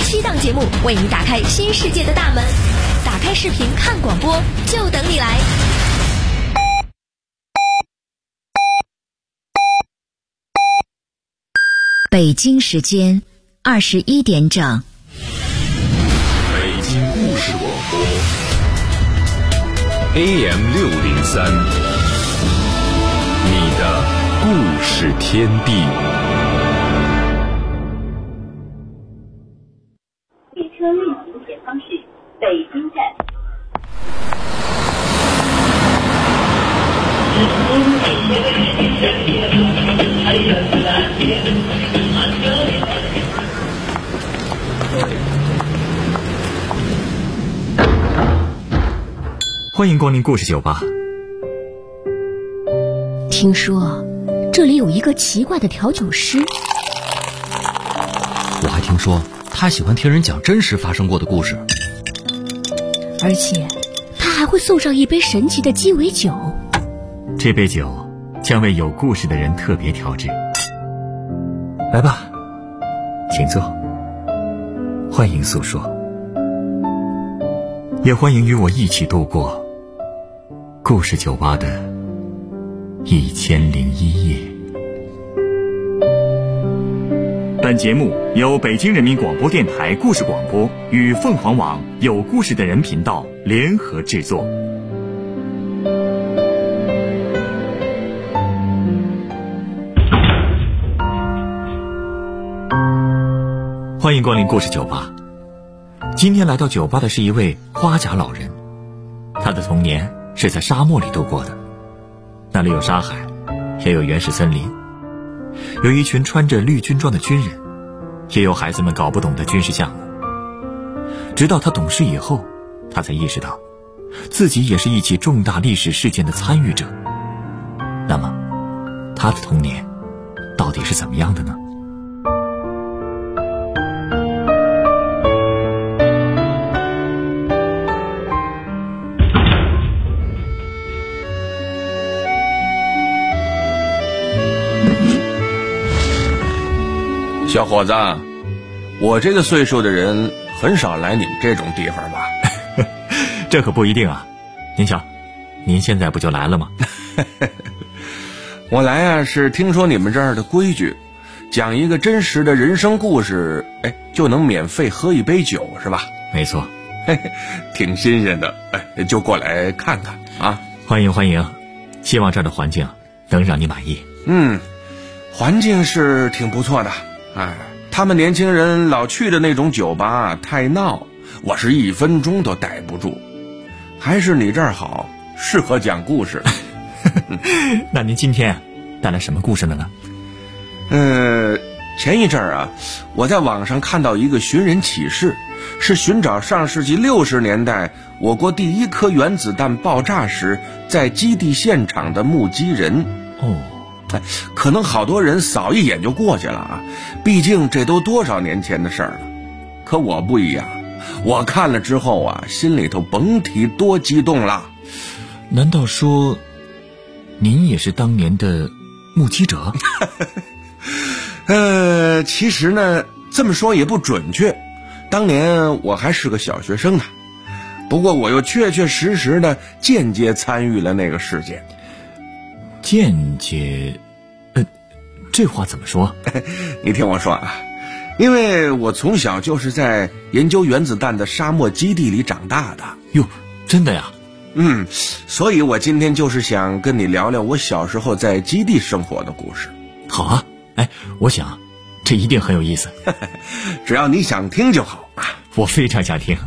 7档节目，为你打开新世界的大门。打开视频看广播，就等你来。 北京时间21点整。 北京故事广播 AM603，你的故事天地。 列车运行前方是北京站。 欢迎光临故事酒吧。 听说这里有一个奇怪的调酒师， 我还听说他喜欢听人讲真实发生过的故事， 而且他还会送上一杯神奇的鸡尾酒。 这杯酒将为有故事的人特别调制。来吧，请坐，欢迎诉说，也欢迎与我一起度过故事酒吧的1001夜。本节目由北京人民广播电台故事广播与凤凰网有故事的人频道联合制作。欢迎光临故事酒吧。今天来到酒吧的是一位花甲老人，他的童年是在沙漠里度过的，那里有沙海，也有原始森林，有一群穿着绿军装的军人，也有孩子们搞不懂的军事项目。直到他懂事以后，他才意识到自己也是一起重大历史事件的参与者。那么他的童年到底是怎么样的呢？ 小伙子，我这个岁数的人很少来你们这种地方吧？ 这可不一定啊。您瞧，您现在不就来了吗？ 我来啊，是听说你们这儿的规矩，讲一个真实的人生故事，就能免费喝一杯酒，是吧？ 没错。 挺新鲜的，就过来看看啊。 欢迎欢迎，希望这儿的环境能让你满意。 环境是挺不错的。他们年轻人老去的那种酒吧太闹，我是1分钟都待不住。还是你这儿好，适合讲故事。 那您今天带来什么故事了呢？ 前一阵儿啊，我在网上看到一个寻人启事，是寻找上世纪60年代我国第一颗原子弹爆炸时在基地现场的目击人。可能好多人扫一眼就过去了啊，毕竟这都多少年前的事儿了。可我不一样，我看了之后啊，心里头甭提多激动了。 难道说您也是当年的目击者？ 其实呢，这么说也不准确。当年我还是个小学生呢，不过我又确确实实的间接参与了那个事件。 间接？这话怎么说？ 你听我说啊，因为我从小就是在研究原子弹的沙漠基地里长大的。 哟，真的呀？ 所以我今天就是想跟你聊聊我小时候在基地生活的故事。 好啊，我想这一定很有意思。 只要你想听就好啊。 我非常想听。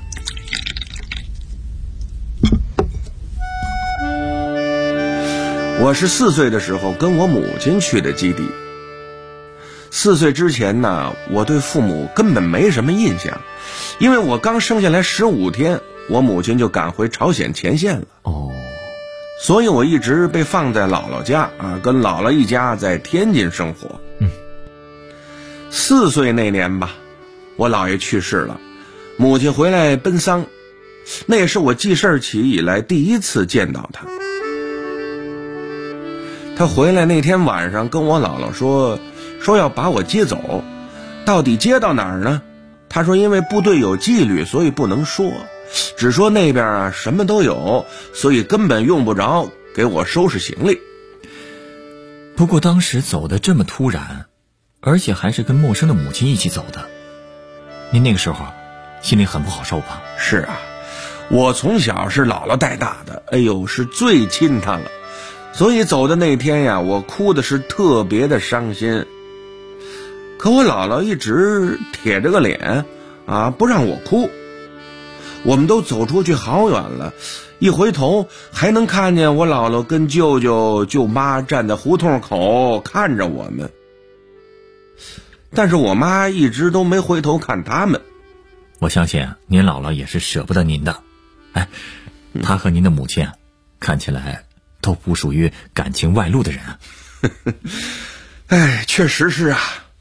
我是4岁的时候跟我母亲去的基地。4岁之前呢，我对父母根本没什么印象，因为我刚生下来15天，我母亲就赶回朝鲜前线了。所以我一直被放在姥姥家啊，跟姥姥一家在天津生活。4岁那年吧，我姥爷去世了，母亲回来奔丧，那也是我记事儿起以来第一次见到她。她回来那天晚上跟我姥姥说要把我接走，到底接到哪儿呢？ 他说因为部队有纪律，所以不能说，只说那边啊什么都有，所以根本用不着给我收拾行李。 不过当时走得这么突然，而且还是跟陌生的母亲一起走的，您那个时候心里很不好受吧？ 是啊，我从小是姥姥带大的，哎呦，是最亲她了，所以走的那天呀，我哭的是特别的伤心。可我姥姥一直铁着个脸啊，不让我哭。我们都走出去好远了，一回头还能看见我姥姥跟舅舅舅妈站在胡同口看着我们，但是我妈一直都没回头看他们。 我相信您姥姥也是舍不得您的。哎，她和您的母亲看起来都不属于感情外露的人啊。 哎，确实是啊。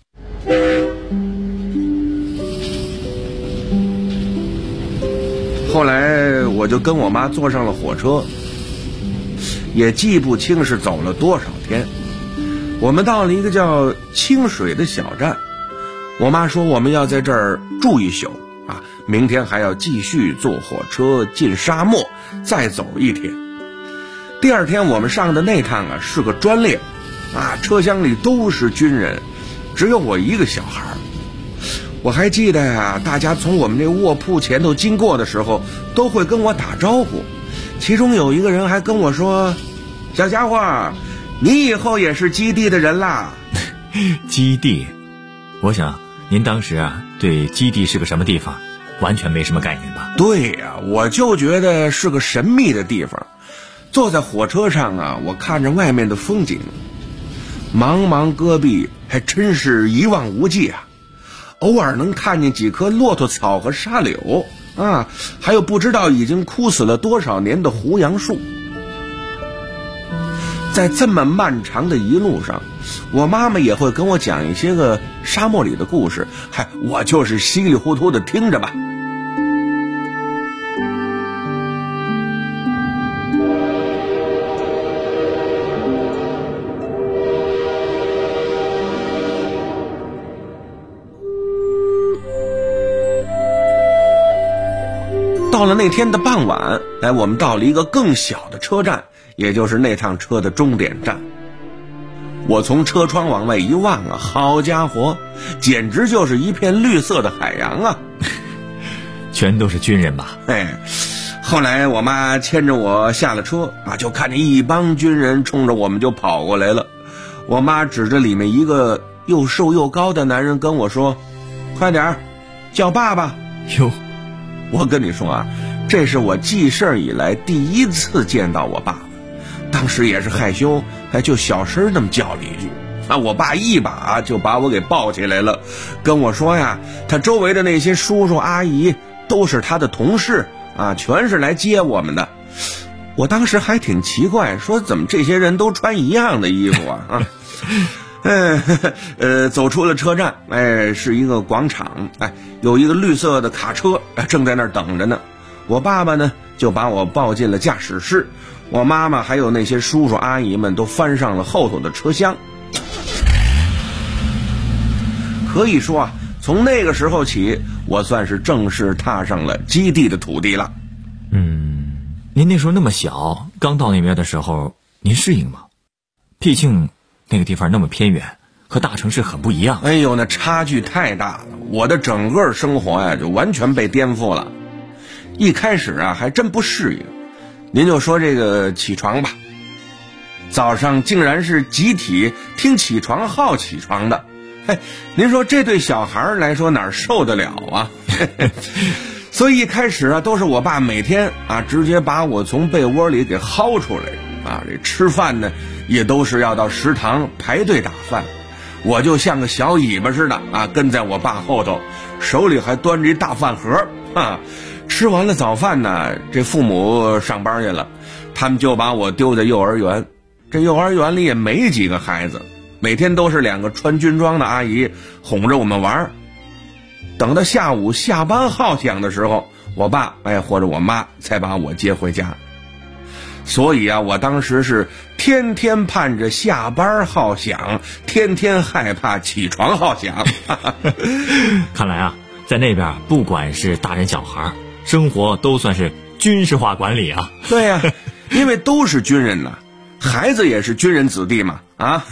后来我就跟我妈坐上了火车，也记不清是走了多少天。我们到了一个叫清水的小站，我妈说我们要在这儿住一宿啊，明天还要继续坐火车进沙漠，再走一天。第二天我们上的那趟啊是个专列啊，车厢里都是军人，只有我一个小孩。我还记得啊，大家从我们这卧铺前头经过的时候都会跟我打招呼，其中有一个人还跟我说，小家伙，你以后也是基地的人啦。 基地，我想您当时啊对基地是个什么地方完全没什么概念吧？ 对呀，我就觉得是个神秘的地方。坐在火车上啊，我看着外面的风景，茫茫戈壁还真是一望无际啊。偶尔能看见几棵骆驼草和沙柳啊，还有不知道已经枯死了多少年的胡杨树。在这么漫长的一路上，我妈妈也会跟我讲一些个沙漠里的故事，我就是稀里糊涂的听着吧。到了那天的傍晚，我们到了一个更小的车站，也就是那趟车的终点站。我从车窗往外一望啊，好家伙，简直就是一片绿色的海洋啊！ 全都是军人吧？ 后来我妈牵着我下了车啊，就看见一帮军人冲着我们就跑过来了。我妈指着里面一个又瘦又高的男人跟我说：“快点叫爸爸。” 哟， 我跟你说啊，这是我记事以来第一次见到我爸爸，当时也是害羞，就小声那么叫了一句啊，我爸一把就把我给抱起来了，跟我说呀，他周围的那些叔叔阿姨都是他的同事啊，全是来接我们的。我当时还挺奇怪，说怎么这些人都穿一样的衣服啊？走出了车站，是一个广场，有一个绿色的卡车正在那儿等着呢。我爸爸呢就把我抱进了驾驶室，我妈妈还有那些叔叔阿姨们都翻上了后头的车厢。可以说啊，从那个时候起，我算是正式踏上了基地的土地了。 您那时候那么小，刚到那边的时候，您适应吗？毕竟那个地方那么偏远，和大城市很不一样。 哎呦，那差距太大了，我的整个生活呀就完全被颠覆了。一开始啊还真不适应。您就说这个起床吧，早上竟然是集体听起床号起床的，您说这对小孩来说哪受得了啊？所以一开始啊都是我爸每天啊直接把我从被窝里给薅出来啊，这吃饭呢也都是要到食堂排队打饭，我就像个小尾巴似的啊跟在我爸后头，手里还端着一大饭盒啊。吃完了早饭呢，这父母上班去了，他们就把我丢在幼儿园。这幼儿园里也没几个孩子，每天都是两个穿军装的阿姨哄着我们玩。等到下午下班号响的时候，我爸或者我妈才把我接回家。所以啊，我当时是天天盼着下班号响，天天害怕起床号响。 看来啊， 在那边不管是大人小孩，生活都算是军事化管理啊。 对呀，因为都是军人呐，孩子也是军人子弟嘛啊，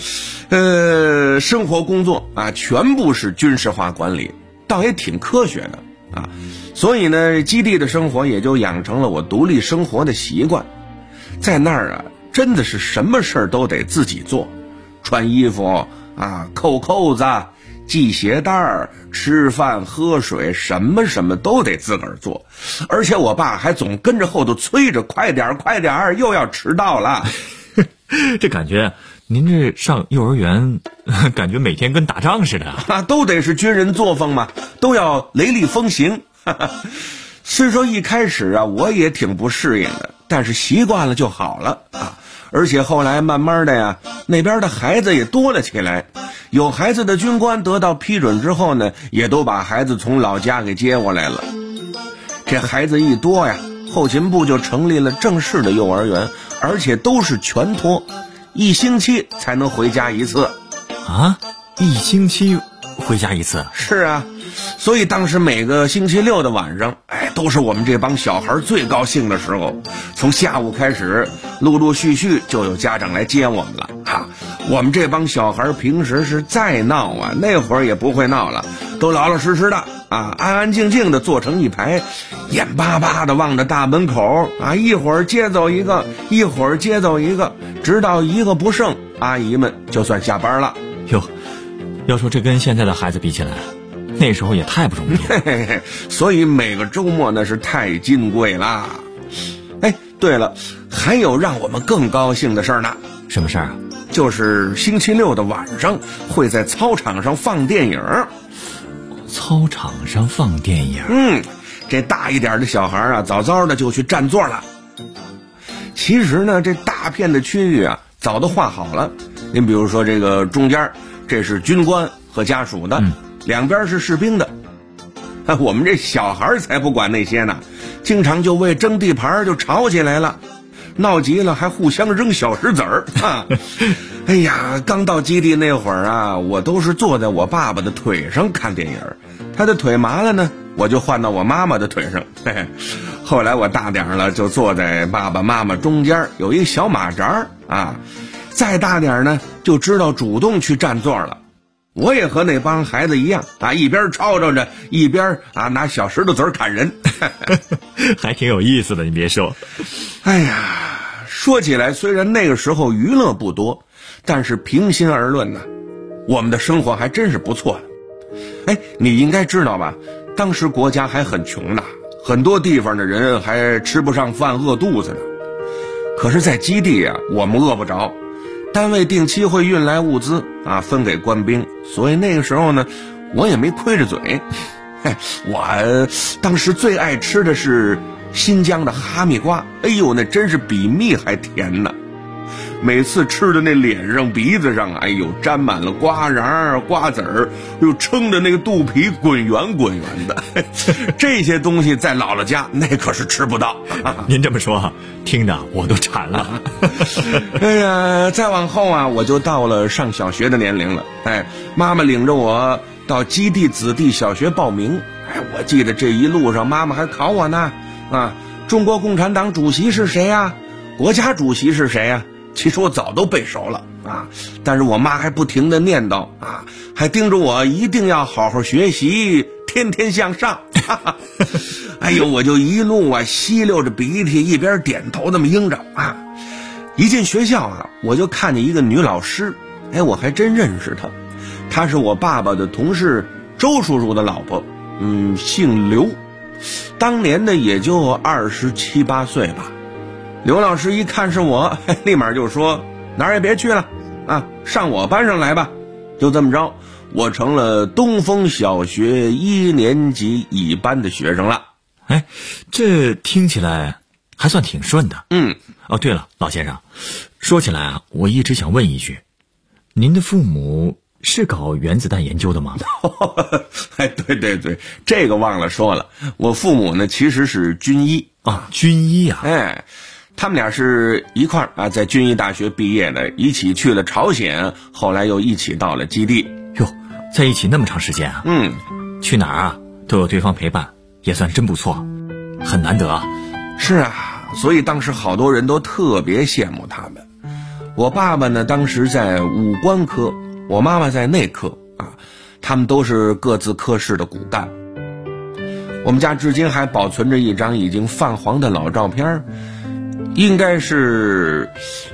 生活工作啊全部是军事化管理，倒也挺科学的啊。所以呢，基地的生活也就养成了我独立生活的习惯。在那儿啊，真的是什么事儿都得自己做，穿衣服啊，扣扣子，系鞋带儿，吃饭喝水，什么都得自个儿做。而且我爸还总跟着后头催着，快点儿，又要迟到了。 这感觉您这上幼儿园，感觉每天跟打仗似的啊，都得是军人作风嘛，都要雷厉风行。虽说一开始啊，我也挺不适应的，但是习惯了就好了啊。而且后来慢慢的呀，那边的孩子也多了起来，有孩子的军官得到批准之后呢，也都把孩子从老家给接过来了。这孩子一多呀，后勤部就成立了正式的幼儿园，而且都是全托，1星期才能回家一次。 啊，1星期回家一次？ 是啊，所以当时每个星期六的晚上，都是我们这帮小孩最高兴的时候。从下午开始，陆陆续续就有家长来接我们了啊。我们这帮小孩平时是再闹啊，那会儿也不会闹了，都老老实实的啊，安安静静的坐成一排，眼巴巴的望着大门口啊，一会儿接走一个，一会儿接走一个，直到一个不剩，阿姨们就算下班了。 哟，要说这跟现在的孩子比起来，那时候也太不容易了。 所以每个周末那是太金贵啦。对了，还有让我们更高兴的事儿呢。 什么事儿啊？ 就是星期六的晚上会在操场上放电影。 操场上放电影？ 这大一点的小孩啊，早早的就去占座了。其实呢，这大片的区域啊，早都画好了。您比如说这个中间，这是军官和家属的，两边是士兵的。我们这小孩才不管那些呢，经常就为争地盘就吵起来了，闹急了还互相扔小石子儿啊！哎呀，刚到基地那会儿啊，我都是坐在我爸爸的腿上看电影，他的腿麻了呢，我就换到我妈妈的腿上。后来我大点了，就坐在爸爸妈妈中间，有一小马扎啊。再大点呢，就知道主动去占座了。我也和那帮孩子一样啊，一边吵吵着，一边啊拿小石头子儿砍人。 还挺有意思的，你别说。 哎呀，说起来虽然那个时候娱乐不多，但是平心而论呢，我们的生活还真是不错的。你应该知道吧，当时国家还很穷的，很多地方的人还吃不上饭，饿肚子呢。可是在基地啊，我们饿不着，单位定期会运来物资啊，分给官兵，所以那个时候呢，我也没亏着嘴。我当时最爱吃的是新疆的哈密瓜，哎呦，那真是比蜜还甜呢。每次吃的那脸上鼻子上，哎呦，沾满了瓜瓤瓜子儿，又撑着那个肚皮滚圆滚圆的。这些东西在姥姥家那可是吃不到。 您这么说，听着我都馋了。 哎呀，再往后啊，我就到了上小学的年龄了。妈妈领着我到基地子弟小学报名。我记得这一路上妈妈还考我呢。中国共产党主席是谁呀？国家主席是谁呀？其实我早都背熟了啊，但是我妈还不停地念叨啊，还叮嘱我一定要好好学习，天天向上。哎呦，我就一路啊吸溜着鼻涕，一边点头那么应着啊。一进学校啊，我就看见一个女老师，我还真认识她，她是我爸爸的同事周叔叔的老婆，姓刘，当年的也就27、28岁吧。刘老师一看是我，立马就说哪儿也别去了啊，上我班上来吧。就这么着，我成了东风小学1年级乙班的学生了。 这听起来还算挺顺的。哦，对了，老先生，说起来啊，我一直想问一句，您的父母是搞原子弹研究的吗？对，这个忘了说了，我父母呢其实是军医啊。军医啊？ 他们俩是一块儿啊，在军医大学毕业的，一起去了朝鲜，后来又一起到了基地。 哟，在一起那么长时间啊？ 去哪儿啊？ 都有对方陪伴，也算真不错，很难得啊。 是啊，所以当时好多人都特别羡慕他们。我爸爸呢，当时在武官科，我妈妈在内科啊，他们都是各自科室的骨干。我们家至今还保存着一张已经泛黄的老照片，应该是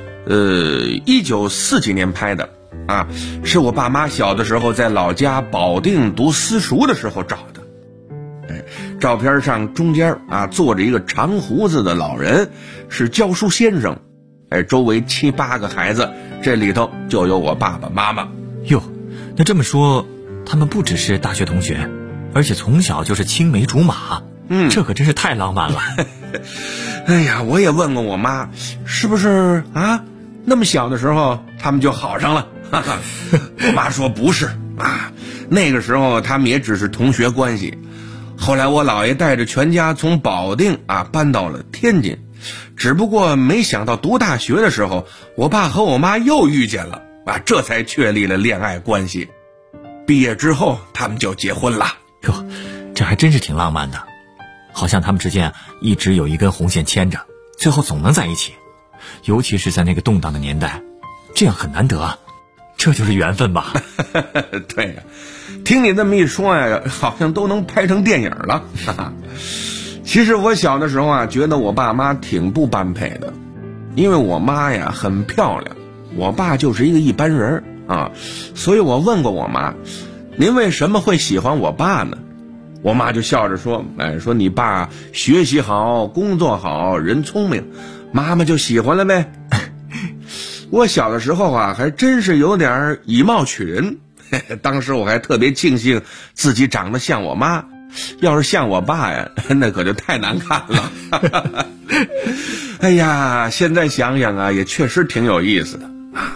1940几年拍的啊，是我爸妈小的时候在老家保定读私塾的时候照的。照片上中间啊坐着一个长胡子的老人，是教书先生。周围7、8个孩子，这里头就有我爸爸妈妈。 哟，那这么说，他们不只是大学同学，而且从小就是青梅竹马。这可真是太浪漫了。 哎呀，我也问过我妈，是不是啊？那么小的时候他们就好上了？我妈说不是啊，那个时候他们也只是同学关系。后来我姥爷带着全家从保定啊搬到了天津，只不过没想到读大学的时候，我爸和我妈又遇见了啊，这才确立了恋爱关系。毕业之后他们就结婚了。 哟，这还真是挺浪漫的，好像他们之间一直有一根红线牵着，最后总能在一起。尤其是在那个动荡的年代，这样很难得啊，这就是缘分吧。 对呀，听你这么一说呀，好像都能拍成电影了。其实我小的时候啊，觉得我爸妈挺不般配的，因为我妈呀很漂亮，我爸就是一个一般人啊。所以我问过我妈，您为什么会喜欢我爸呢？我妈就笑着说，说你爸学习好，工作好，人聪明，妈妈就喜欢了呗。我小的时候啊，还真是有点以貌取人。当时我还特别庆幸自己长得像我妈，要是像我爸呀，那可就太难看了。哎呀，现在想想啊，也确实挺有意思的啊。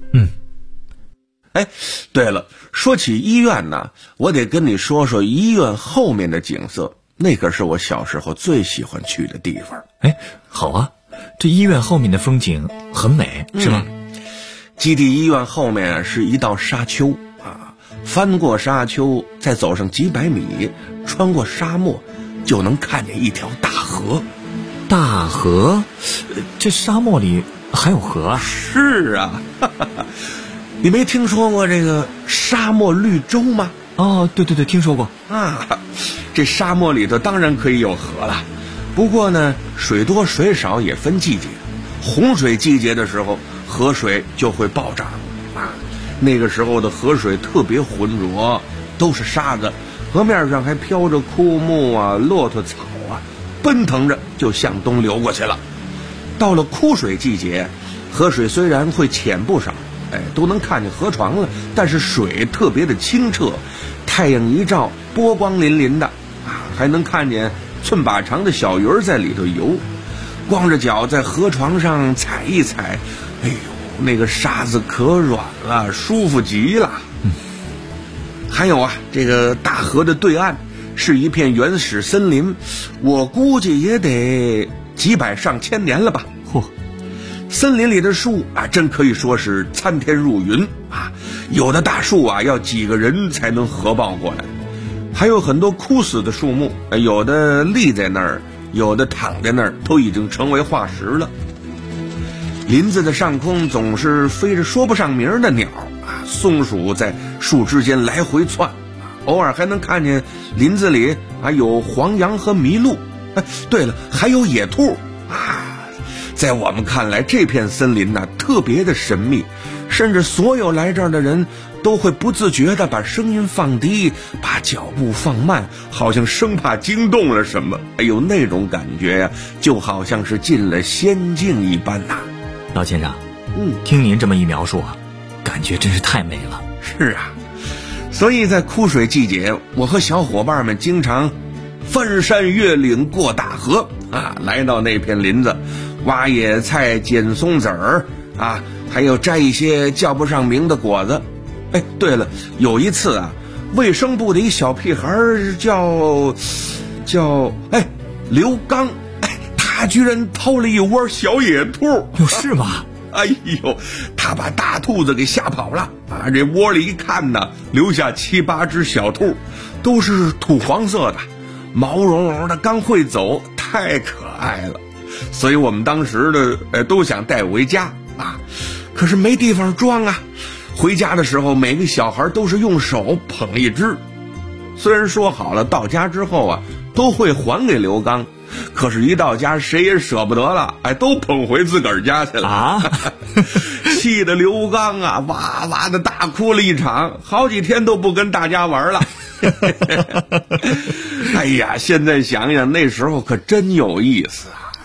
哎，对了，说起医院呢，我得跟你说说医院后面的景色，那可是我小时候最喜欢去的地方。 哎，好啊，这医院后面的风景很美，是吗？ 基地医院后面是一道沙丘啊，翻过沙丘，再走上几百米，穿过沙漠，就能看见一条大河。 大河？这沙漠里还有河啊？ 是啊。你没听说过这个沙漠绿洲吗？ 哦，对对对，听说过啊。这沙漠里头当然可以有河了，不过呢，水多水少也分季节。洪水季节的时候，河水就会暴涨啊。那个时候的河水特别浑浊，都是沙子，河面上还飘着枯木啊、骆驼草啊，奔腾着就向东流过去了。到了枯水季节，河水虽然会浅不少，都能看见河床了，但是水特别的清澈，太阳一照，波光粼粼的啊，还能看见寸把长的小鱼儿在里头游。光着脚在河床上踩一踩，哎呦，那个沙子可软了，舒服极了。还有啊，这个大河的对岸是一片原始森林，我估计也得几百上千年了吧。森林里的树啊，真可以说是参天入云啊！有的大树啊，要几个人才能合抱过来，还有很多枯死的树木，有的立在那儿，有的躺在那儿，都已经成为化石了。林子的上空总是飞着说不上名的鸟啊，松鼠在树枝间来回窜，偶尔还能看见林子里啊有黄羊和麋鹿。对了，还有野兔啊！在我们看来，这片森林呢特别的神秘，甚至所有来这儿的人都会不自觉地把声音放低，把脚步放慢，好像生怕惊动了什么。哎呦，那种感觉呀，就好像是进了仙境一般呐。 老先生，听您这么一描述啊，感觉真是太美了。 是啊，所以在枯水季节，我和小伙伴们经常翻山越岭过大河啊，来到那片林子，挖野菜、捡松子儿啊，还有摘一些叫不上名的果子。哎，对了，有一次啊，卫生部的一小屁孩叫刘刚，他居然掏了一窝小野兔。 有事吗？ 哎呦，他把大兔子给吓跑了啊！这窝里一看呢，留下7、8只小兔，都是土黄色的，毛茸茸的，刚会走，太可爱了。所以我们当时的都想带回家啊，可是没地方装啊。回家的时候，每个小孩都是用手捧一只。虽然说好了到家之后啊都会还给刘刚，可是一到家谁也舍不得了，都捧回自个儿家去了啊！气得刘刚啊哇哇的大哭了一场，好几天都不跟大家玩了。哎呀，现在想想那时候可真有意思啊！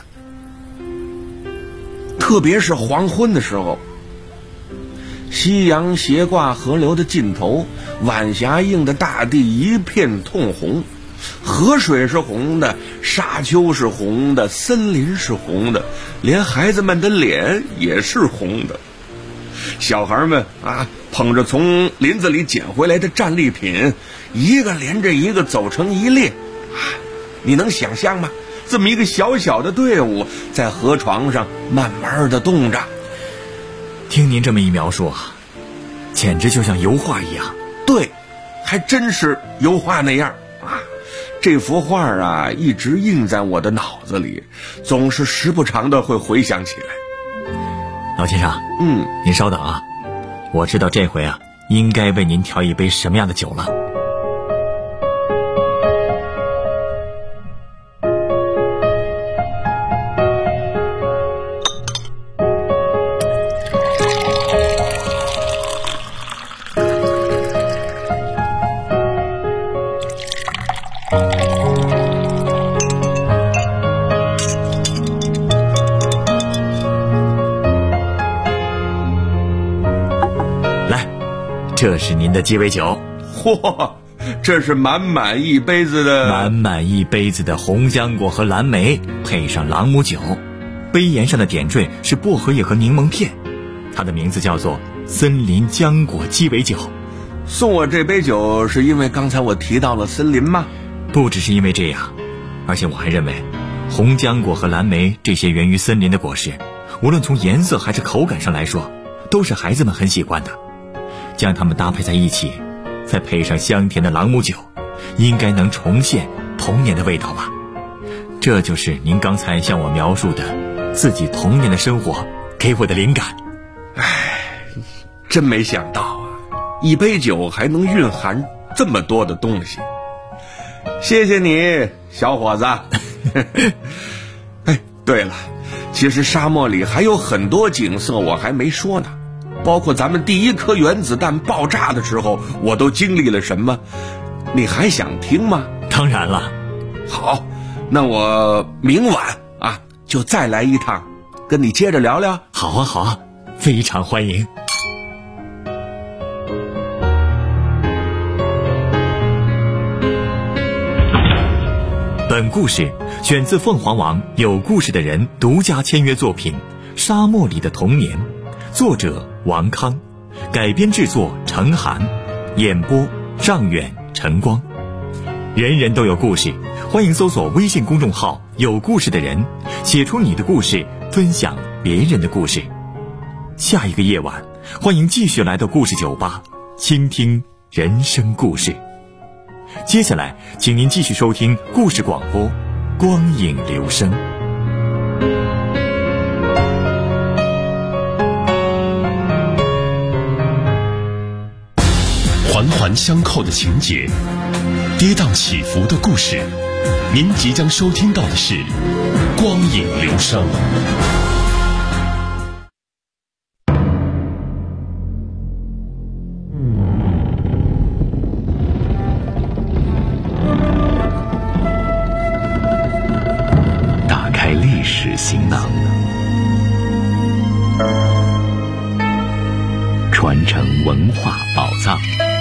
特别是黄昏的时候，夕阳斜挂河流的尽头，晚霞映的大地一片通红，河水是红的，沙丘是红的，森林是红的，连孩子们的脸也是红的。小孩们啊，捧着从林子里捡回来的战利品，一个连着一个走成一列啊！你能想象吗？这么一个小小的队伍在河床上慢慢的动着。 听您这么一描述啊，简直就像油画一样。 对，还真是油画那样啊！这幅画啊，一直印在我的脑子里，总是时不常的会回想起来。 老先生，您稍等啊，我知道这回啊，应该为您调一杯什么样的酒了。这是您的鸡尾酒。 嚯，这是满满一杯子的红浆果和蓝莓，配上朗姆酒。杯沿上的点缀是薄荷叶和柠檬片，它的名字叫做森林浆果鸡尾酒。 送我这杯酒是因为刚才我提到了森林吗？ 不只是因为这样，而且我还认为红浆果和蓝莓这些源于森林的果实，无论从颜色还是口感上来说，都是孩子们很喜欢的。将它们搭配在一起，再配上香甜的朗姆酒，应该能重现童年的味道吧。这就是您刚才向我描述的自己童年的生活给我的灵感。 真没想到啊，一杯酒还能蕴含这么多的东西。谢谢你，小伙子。对了，其实沙漠里还有很多景色我还没说呢，包括咱们第一颗原子弹爆炸的时候我都经历了什么，你还想听吗？ 当然了。 好，那我明晚啊就再来一趟，跟你接着聊聊。 好啊好啊，非常欢迎。本故事选自凤凰网有故事的人独家签约作品《沙漠里的童年》，作者王康，改编制作程涵，演播尚远、晨光。人人都有故事，欢迎搜索微信公众号有故事的人，写出你的故事，分享别人的故事。下一个夜晚，欢迎继续来到故事酒吧，倾听人生故事。接下来请您继续收听故事广播，光影留声。 环环相扣的情节，跌宕起伏的故事，您即将收听到的是光影留声。打开历史行囊，传承文化宝藏。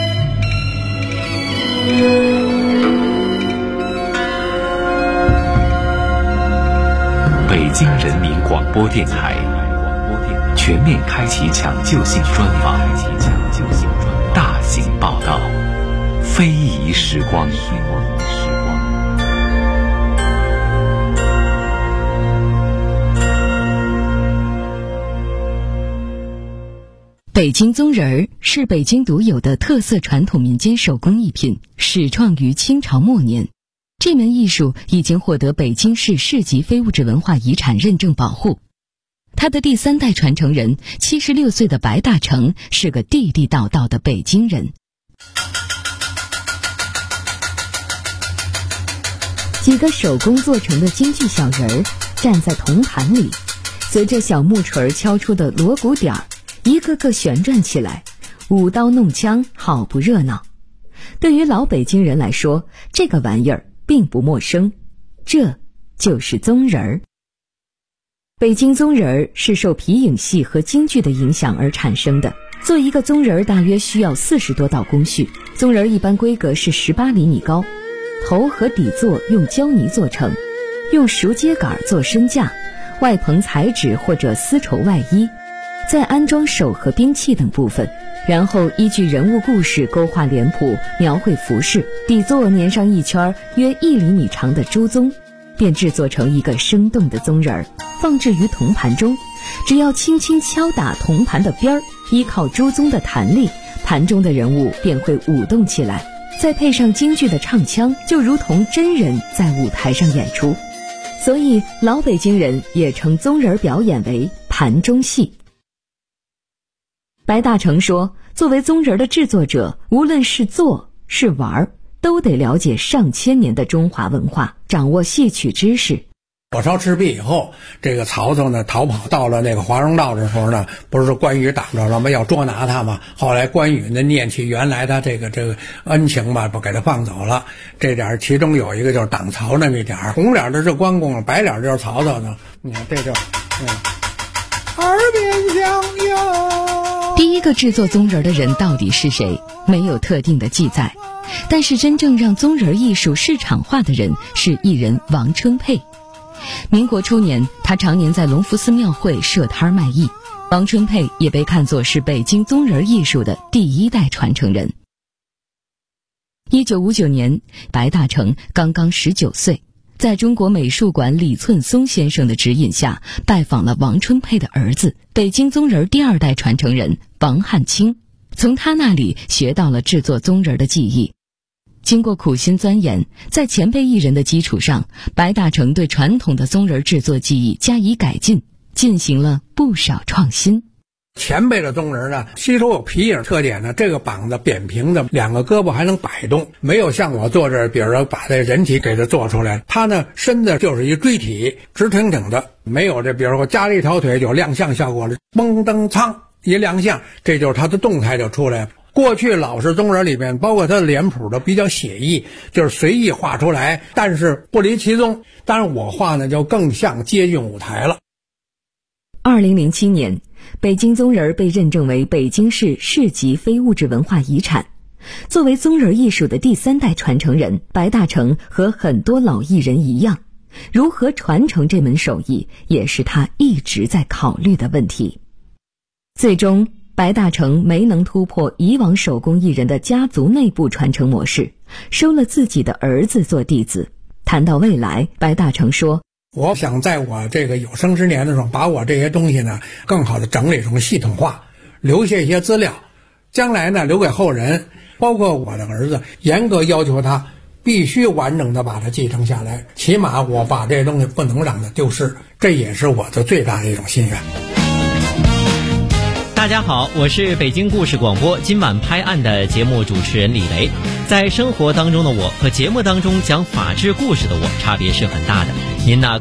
北京人民广播电台全面开启抢救性专访，大型报道，非遗时光。 北京宗人儿是北京独有的特色传统民间手工艺品，始创于清朝末年。这门艺术已经获得北京市市级非物质文化遗产认证保护。他的第3代传承人76岁的白大成是个地地道道的北京人。几个手工做成的京剧小人儿站在铜盘里，随着小木锤敲出的锣鼓点儿，一个个旋转起来，舞刀弄枪，好不热闹。对于老北京人来说，这个玩意儿并不陌生，这就是宗人儿。北京宗人儿是受皮影戏和京剧的影响而产生的。做一个宗人儿大约需要40多道工序，宗人儿一般规格是18厘米高，头和底座用胶泥做成，用熟秸秆做身架，外棚彩纸或者丝绸外衣，再安装手和兵器等部分，然后依据人物故事勾画脸谱，描绘服饰，底座粘上一圈约1厘米长的朱宗，便制作成一个生动的宗人儿，放置于铜盘中。只要轻轻敲打铜盘的边儿，依靠朱宗的弹力，盘中的人物便会舞动起来，再配上京剧的唱腔，就如同真人在舞台上演出。所以老北京人也称宗人表演为盘中戏。白大成说，作为宗人的制作者，无论是做是玩，都得了解上千年的中华文化，掌握戏曲知识。 火烧赤壁以后，这个曹操呢逃跑到了那个华容道的时候呢，不是关羽挡着了吗？要捉拿他嘛。后来关羽呢念起原来他这个恩情吧，不给他放走了。这点其中有一个就是挡曹那么一点，红脸的是关公，白脸就是曹操呢。你看这就耳边响哟。 第一个制作宗人的人到底是谁？没有特定的记载。但是真正让宗人艺术市场化的人是艺人王春佩。民国初年，他常年在隆福寺庙会设摊卖艺。王春佩也被看作是北京宗人艺术的第1代传承人。1959年，白大成刚刚19岁，在中国美术馆李寸松先生的指引下，拜访了王春佩的儿子，北京宗人第2代传承人王汉卿，从他那里学到了制作宗人的技艺。经过苦心钻研，在前辈艺人的基础上，白大成对传统的宗人制作技艺加以改进，进行了不少创新。 前辈的宗人呢，吸收有皮影特点呢，这个膀子扁平的，2个胳膊还能摆动，没有像我做这，比如说把这人体给它做出来，他呢身子就是一锥体，直挺挺的，没有这比如说加了一条腿有亮相效果了，嘣噔噌一亮相，这就是他的动态就出来了。过去老式宗人里面，包括他的脸谱的比较写意，就是随意画出来，但是不离其宗。当然我画呢就更像接近舞台了。 2007年，北京宗人被认证为北京市市级非物质文化遗产。作为宗人艺术的第3代传承人，白大成和很多老艺人一样，如何传承这门手艺，也是他一直在考虑的问题。最终白大成没能突破以往手工艺人的家族内部传承模式，收了自己的儿子做弟子。谈到未来，白大成说， 我想在我这个有生之年的时候，把我这些东西呢更好的整理成系统化，留下一些资料，将来呢留给后人，包括我的儿子，严格要求他必须完整的把它继承下来，起码我把这些东西不能让它丢失，这也是我的最大的一种心愿。 大家好，我是北京故事广播今晚拍案的节目主持人李雷。在生活当中的我和节目当中讲法治故事的我差别是很大的。您呢